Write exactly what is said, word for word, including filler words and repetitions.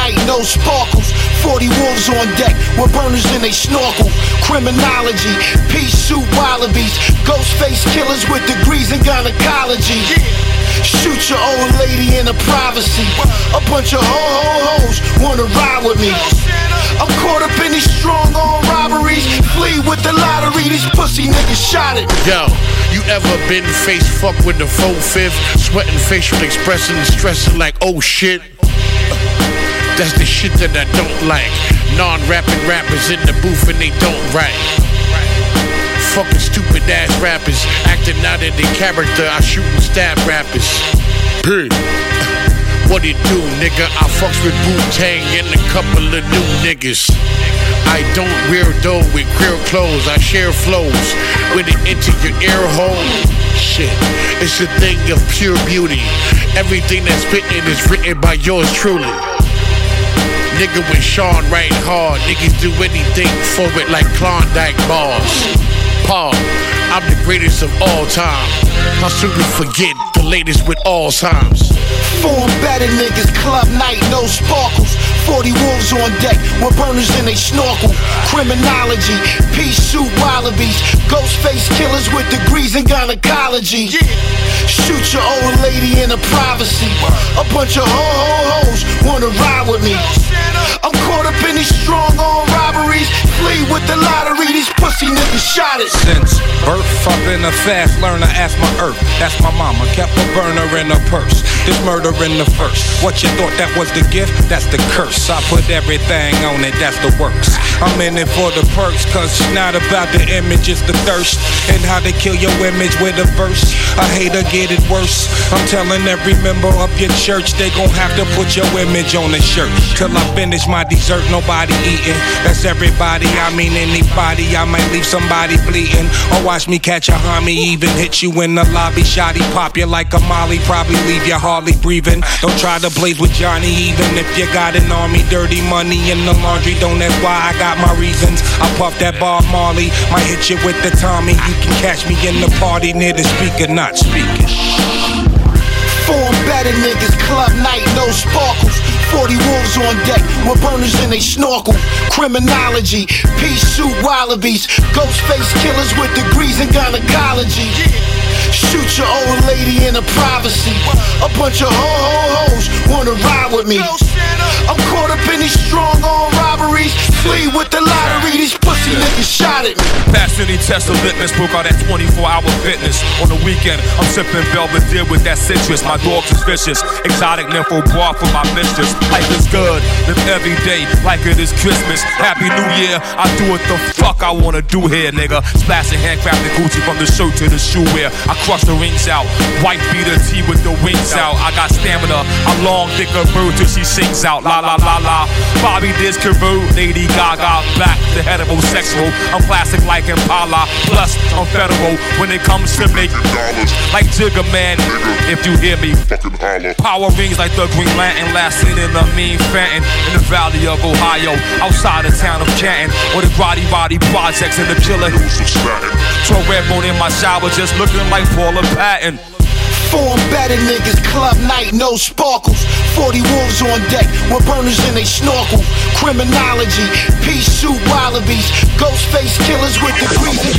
night, no sparkles. Forty wolves on deck with burners in they snorkel. Criminology, pea soup wallabies, ghost face killers with degrees in gynecology. Shoot your old lady in the privacy. A bunch of ho-ho-hos wanna ride with me. I'm caught up in these strong arm robberies. Flee with the lottery, these pussy niggas shot it. Yo, you ever been face fucked with the faux-fifth? Sweating facial expression and stressing like, oh shit. That's the shit that I don't like. Non-rapping rappers in the booth and they don't write. Fucking stupid ass rappers acting out of their character. I shoot and stab rappers. Period. What it do, nigga? I fucks with Wu-Tang and a couple of new niggas. I don't wear dough with queer clothes. I share flows when it enter your ear hole. Shit, it's a thing of pure beauty. Everything that's written is written by yours truly. Nigga with Sean right hard. Niggas do anything for it like Klondike bars. Paul, I'm the greatest of all time. How soon we forget the latest with Alzheimer's? Form better niggas, club night, no sparkles. Forty wolves on deck with burners in they snorkel. Criminology, pea soup wallabies, ghost face killers with degrees in gynecology. Shoot your old lady in the privacy. A bunch of ho-ho-hos wanna ride with me. I'm caught up in these strong arm robberies. Flee with the lottery, these pussy niggas shot it. Since birth, I've been a fast learner, ask my earth. That's my mama, kept a burner in her purse. This murder in the first. What you thought that was the gift? That's the curse. I put everything on it, that's the works. I'm in it for the perks, cause it's not about the image, it's the thirst. And how they kill your image with a verse. I hate to get it worse. I'm telling every member of your church, they gon' have to put your image on the shirt. Till I finish my dessert, nobody eating. That's everybody, I mean anybody. I might leave somebody bleeding. Or watch me catch a homie, even hit you in the lobby. Shotty pop you like a molly, probably leave you hardly breathing. Don't try to blaze with Johnny, even if you got an army. Dirty money in the laundry, don't ask why, I got my reasons. I puff that Bob Marley, might hit you with the Tommy. You can catch me in the party near the speaker, not speaking. Form better niggas, club night, no sparkles. Forty wolves on deck with burners in they snorkel. Criminology, pea soup wallabies, ghost face killers with degrees in gynecology. Shoot your old lady in the privacy. A bunch of ho-ho-hos wanna ride with me. I'm caught up in these strong arm robberies. Flee with the lottery, these pussy niggas shot it. Pass any test of litmus, book out that twenty-four hour fitness. On the weekend, I'm sipping Belvedere with that citrus. My dog's is vicious, exotic nympho bar for my mistress. Life is good, live every day like it is Christmas. Happy New Year, I do what the fuck I wanna do here, nigga. Splashing handcrafted Gucci from the shirt to the shoe wear. I crush the rings out, white beater tee with the wings out. I got stamina, I long thick a bird till she sings out. La la la la. Bobby Diz Carew, Lady Gaga, back to heterosexual. I'm classic like Impala, plus I'm federal when it comes to making dollars. Like Jigga Man, if you hear me, fucking holler. Power rings like the Green Lantern, last seen in a mean Fenton in the valley of Ohio, outside the town of Canton, or the Roddy Roddy projects in the killer hills of Staten. Throw red bone in my shower, just looking like Paula Patton. Form better niggas, club night, no sparkles. Forty wolves on deck with burners in they snorkel. Criminology, pea soup wallabies, ghost face killers with degrees in